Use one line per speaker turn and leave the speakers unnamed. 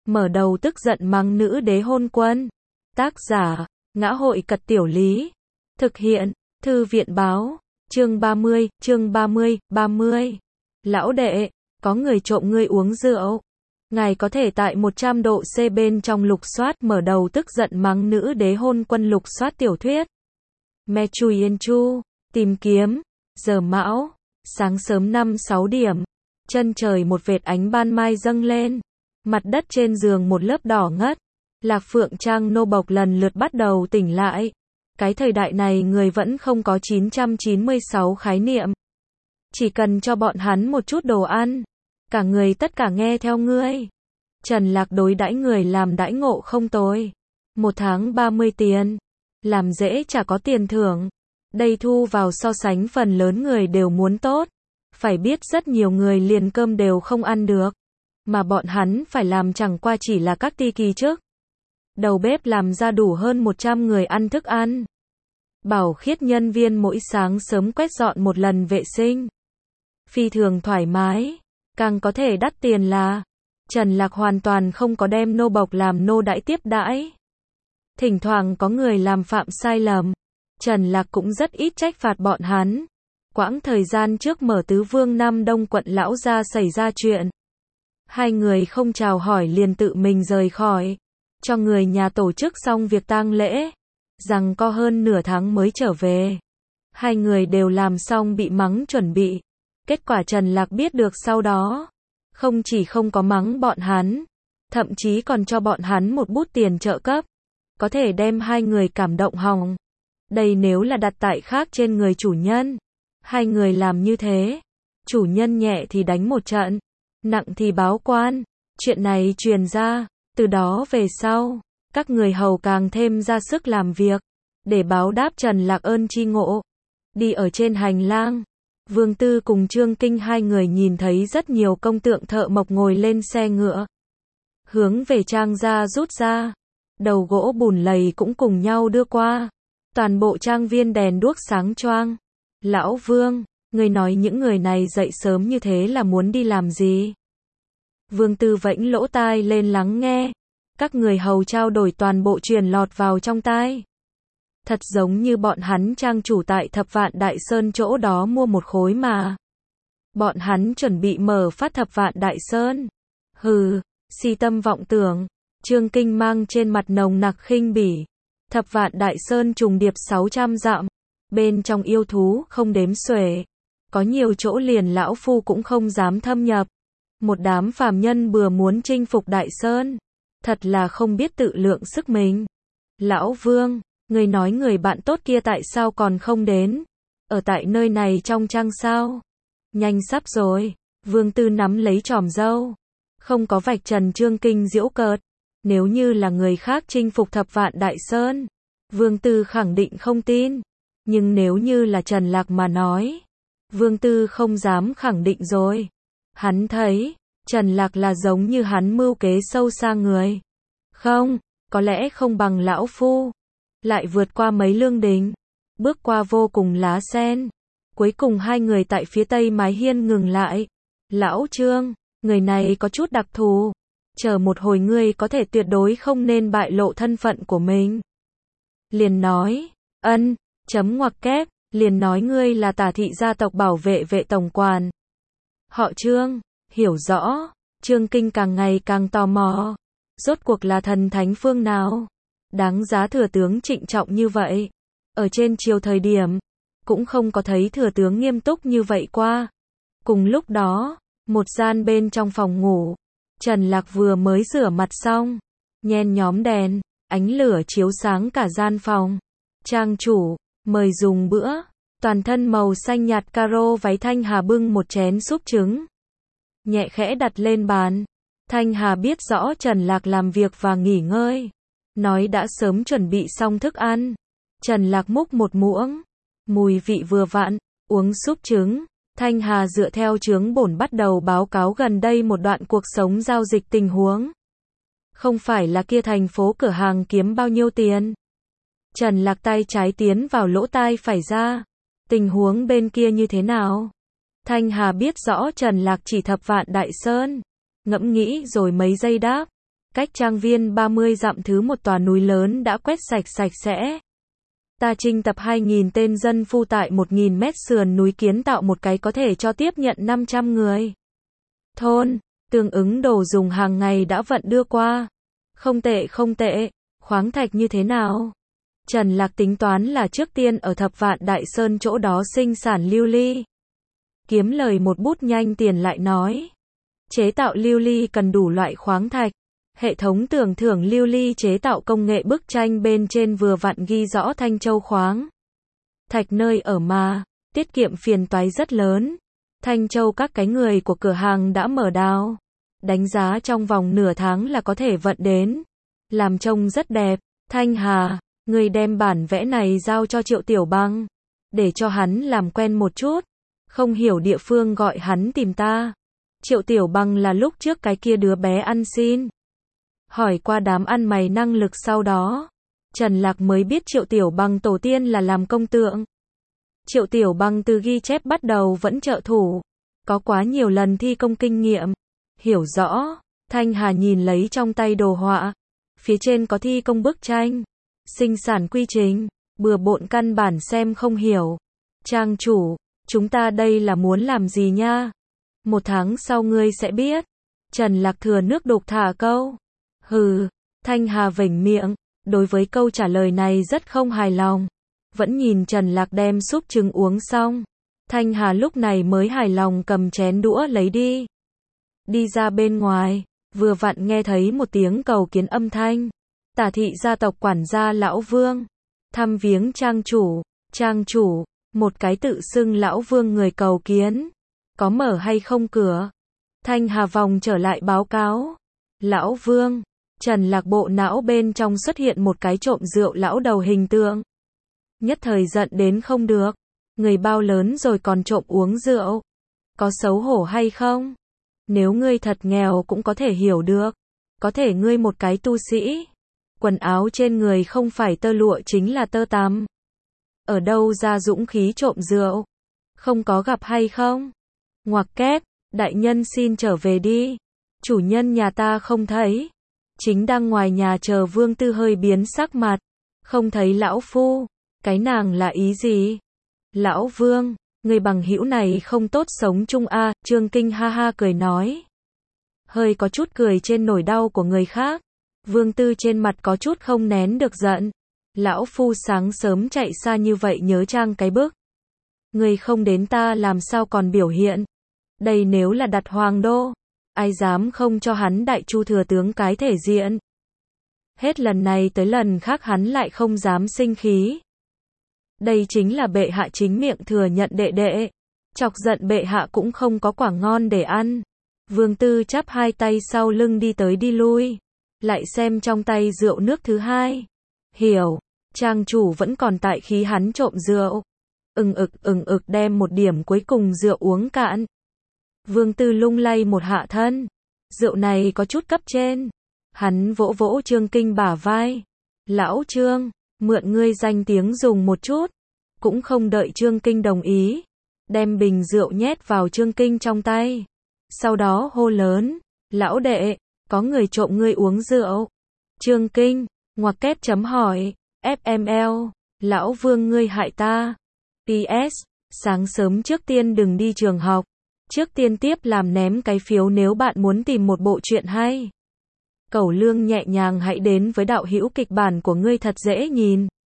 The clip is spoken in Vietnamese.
mở đầu tức giận mắng nữ đế hôn quân. Tác giả, Ngã hội Cật Tiểu Lý. Thực hiện, Thư viện Báo. Chương 30, chương 30. Lão đệ, có người trộm ngươi uống rượu. Ngài có thể tại 100 độ C bên trong lục soát mở đầu tức giận mắng nữ đế hôn quân lục soát tiểu thuyết. Me Chui Yên Chu, tìm kiếm, giờ mão, sáng sớm 5-6 điểm, chân trời một vệt ánh ban mai dâng lên, mặt đất trên giường một lớp đỏ ngất, Lạc Phượng Trang nô bộc lần lượt bắt đầu tỉnh lại. Cái thời đại này người vẫn không có 996 khái niệm. Chỉ cần cho bọn hắn một chút đồ ăn, cả người tất cả nghe theo ngươi. Trần Lạc đối đãi người làm đãi ngộ không tồi. 1 tháng 30 tiền. Làm dễ chả có tiền thưởng. Đây thu vào so sánh phần lớn người đều muốn tốt. Phải biết rất nhiều người liền cơm đều không ăn được. Mà bọn hắn phải làm chẳng qua chỉ là các ti kỳ trước. Đầu bếp làm ra đủ hơn 100 người ăn thức ăn. Bảo khiết nhân viên mỗi sáng sớm quét dọn một lần vệ sinh. Phi thường thoải mái. Càng có thể đắt tiền là Trần Lạc hoàn toàn không có đem nô bộc làm nô đãi tiếp đãi. Thỉnh thoảng có người làm phạm sai lầm, Trần Lạc cũng rất ít trách phạt bọn hắn. Quãng thời gian trước mở Tứ Vương Nam Đông quận lão gia xảy ra chuyện. Hai người không chào hỏi liền tự mình rời khỏi, cho người nhà tổ chức xong việc tang lễ, rằng có hơn nửa tháng mới trở về. Hai người đều làm xong bị mắng chuẩn bị. Kết quả Trần Lạc biết được sau đó, không chỉ không có mắng bọn hắn, thậm chí còn cho bọn hắn một bút tiền trợ cấp, có thể đem hai người cảm động hỏng. Đây nếu là đặt tại khác trên người chủ nhân, hai người làm như thế, chủ nhân nhẹ thì đánh một trận, nặng thì báo quan. Chuyện này truyền ra, từ đó về sau, các người hầu càng thêm ra sức làm việc, để báo đáp Trần Lạc ơn tri ngộ. Đi ở trên hành lang, Vương Tư cùng Trương Kinh hai người nhìn thấy rất nhiều công tượng thợ mộc ngồi lên xe ngựa, hướng về trang gia rút ra. Đầu gỗ bùn lầy cũng cùng nhau đưa qua. Toàn bộ trang viên đèn đuốc sáng choang. Lão Vương, người nói những người này dậy sớm như thế là muốn đi làm gì? Vương Tư vẫy lỗ tai lên lắng nghe. Các người hầu trao đổi toàn bộ truyền lọt vào trong tai. Thật giống như bọn hắn trang chủ tại Thập Vạn Đại Sơn chỗ đó mua một khối mà. Bọn hắn chuẩn bị mở phát Thập Vạn Đại Sơn. Hừ, si tâm vọng tưởng. Trương Kinh mang trên mặt nồng nặc khinh bỉ. Thập Vạn Đại Sơn trùng điệp 600 dặm. Bên trong yêu thú không đếm xuể. Có nhiều chỗ liền lão phu cũng không dám thâm nhập. Một đám phàm nhân bừa muốn chinh phục Đại Sơn. Thật là không biết tự lượng sức mình. Lão Vương, người nói người bạn tốt kia tại sao còn không đến? Ở tại nơi này trong trang sao? Nhanh sắp rồi. Vương Tư nắm lấy chòm râu. Không có vạch trần Trương Kinh giễu cợt. Nếu như là người khác chinh phục Thập Vạn Đại Sơn, Vương Tư khẳng định không tin. Nhưng nếu như là Trần Lạc mà nói, Vương Tư không dám khẳng định rồi. Hắn thấy, Trần Lạc là giống như hắn mưu kế sâu xa người. Không, có lẽ không bằng lão phu. Lại vượt qua mấy lương đình, bước qua vô cùng lá sen. Cuối cùng hai người tại phía tây mái hiên ngừng lại. Lão Trương, người này có chút đặc thù. Chờ một hồi ngươi có thể tuyệt đối không nên bại lộ thân phận của mình. Liền nói, chấm ngoặc kép, liền nói ngươi là Tả thị gia tộc bảo vệ vệ tổng quản. Họ Trương, hiểu rõ. Trương Kinh càng ngày càng tò mò. Rốt cuộc là thần thánh phương nào? Đáng giá thừa tướng trịnh trọng như vậy. Ở trên triều thời điểm, cũng không có thấy thừa tướng nghiêm túc như vậy qua. Cùng lúc đó, một gian bên trong phòng ngủ, Trần Lạc vừa mới rửa mặt xong, nhen nhóm đèn, ánh lửa chiếu sáng cả gian phòng. Trang chủ, mời dùng bữa. Toàn thân màu xanh nhạt caro váy Thanh Hà bưng một chén súp trứng, nhẹ khẽ đặt lên bàn. Thanh Hà biết rõ Trần Lạc làm việc và nghỉ ngơi, nói đã sớm chuẩn bị xong thức ăn. Trần Lạc múc một muỗng, mùi vị vừa vặn, uống súp trứng. Thanh Hà dựa theo chướng bổn bắt đầu báo cáo gần đây một đoạn cuộc sống giao dịch tình huống. Không phải là kia thành phố cửa hàng kiếm bao nhiêu tiền. Trần Lạc tay trái tiến vào lỗ tai phải ra. Tình huống bên kia như thế nào? Thanh Hà biết rõ Trần Lạc chỉ Thập Vạn Đại Sơn. Ngẫm nghĩ rồi mấy giây đáp. Cách trang viên 30 dặm thứ một tòa núi lớn đã quét sạch sạch sẽ. Ta trinh tập 2.000 tên dân phu tại 1.000 mét sườn núi kiến tạo một cái có thể cho tiếp nhận 500 người. Thôn, tương ứng đồ dùng hàng ngày đã vận đưa qua. Không tệ không tệ, khoáng thạch như thế nào? Trần Lạc tính toán là trước tiên ở Thập Vạn Đại Sơn chỗ đó sinh sản lưu ly. Kiếm lời một bút nhanh tiền lại nói. Chế tạo lưu ly cần đủ loại khoáng thạch. Hệ thống tưởng thưởng lưu ly chế tạo công nghệ bức tranh bên trên vừa vặn ghi rõ Thanh Châu khoáng thạch nơi ở mà, tiết kiệm phiền toái rất lớn. Thanh Châu các cái người của cửa hàng đã mở đào. Đánh giá trong vòng nửa tháng là có thể vận đến. Làm trông rất đẹp. Thanh Hà, người đem bản vẽ này giao cho Triệu Tiểu Băng. Để cho hắn làm quen một chút. Không hiểu địa phương gọi hắn tìm ta. Triệu Tiểu Băng là lúc trước cái kia đứa bé ăn xin. Hỏi qua đám ăn mày năng lực sau đó. Trần Lạc mới biết Triệu Tiểu Băng tổ tiên là làm công tượng. Triệu Tiểu Băng từ ghi chép bắt đầu vẫn trợ thủ. Có quá nhiều lần thi công kinh nghiệm. Hiểu rõ. Thanh Hà nhìn lấy trong tay đồ họa. Phía trên có thi công bức tranh. Sinh sản quy trình. Bừa bộn căn bản xem không hiểu. Trang chủ, chúng ta đây là muốn làm gì nha? 1 tháng sau ngươi sẽ biết. Trần Lạc thừa nước đục thả câu. Hừ, Thanh Hà vểnh miệng. Đối với câu trả lời này rất không hài lòng. Vẫn nhìn Trần Lạc đem súp trứng uống xong. Thanh Hà lúc này mới hài lòng cầm chén đũa lấy đi. Đi ra bên ngoài, vừa vặn nghe thấy một tiếng cầu kiến âm thanh. Tả thị gia tộc quản gia lão Vương. Thăm viếng trang chủ, một cái tự xưng lão Vương người cầu kiến. Có mở hay không cửa? Thanh Hà vòng trở lại báo cáo. Lão Vương, Trần Lạc bộ não bên trong xuất hiện một cái trộm rượu lão đầu hình tượng. Nhất thời giận đến không được. Người bao lớn rồi còn trộm uống rượu. Có xấu hổ hay không? Nếu ngươi thật nghèo cũng có thể hiểu được. Có thể ngươi một cái tu sĩ. Quần áo trên người không phải tơ lụa chính là tơ tằm. Ở đâu ra dũng khí trộm rượu? Không có gặp hay không? Ngoặc kép, đại nhân xin trở về đi. Chủ nhân nhà ta không thấy. Chính đang ngoài nhà chờ Vương Tư hơi biến sắc mặt. Không thấy lão phu. Cái nàng là ý gì? Lão Vương, người bằng hữu này không tốt sống chung a. Trương Kinh ha ha cười nói. Hơi có chút cười trên nỗi đau của người khác. Vương Tư trên mặt có chút không nén được giận. Lão phu sáng sớm chạy xa như vậy nhớ trang cái bức. Người không đến ta làm sao còn biểu hiện. Đây nếu là đặt hoàng đô. Ai dám không cho hắn đại chu thừa tướng cái thể diện. Hết lần này tới lần khác hắn lại không dám sinh khí. Đây chính là bệ hạ chính miệng thừa nhận đệ đệ. Chọc giận bệ hạ cũng không có quả ngon để ăn. Vương Tư chắp hai tay sau lưng đi tới đi lui. Lại xem trong tay rượu nước thứ hai. Hiểu, trang chủ vẫn còn tại khí hắn trộm rượu. Ừng ực đem một điểm cuối cùng rượu uống cạn. Vương Tư lung lay một hạ thân. Rượu này có chút cấp trên. Hắn vỗ vỗ Trương Kinh bả vai. Lão Trương, mượn ngươi danh tiếng dùng một chút. Cũng không đợi Trương Kinh đồng ý. Đem bình rượu nhét vào Trương Kinh trong tay. Sau đó hô lớn. Lão đệ, có người trộm ngươi uống rượu. Trương Kinh, ngoặc kép chấm hỏi. FML, lão Vương ngươi hại ta. PS, sáng sớm trước tiên đừng đi trường học. Trước tiên tiếp làm ném cái phiếu nếu bạn muốn tìm một bộ truyện hay. Cẩu Lương nhẹ nhàng hãy đến với đạo hữu kịch bản của ngươi thật dễ nhìn.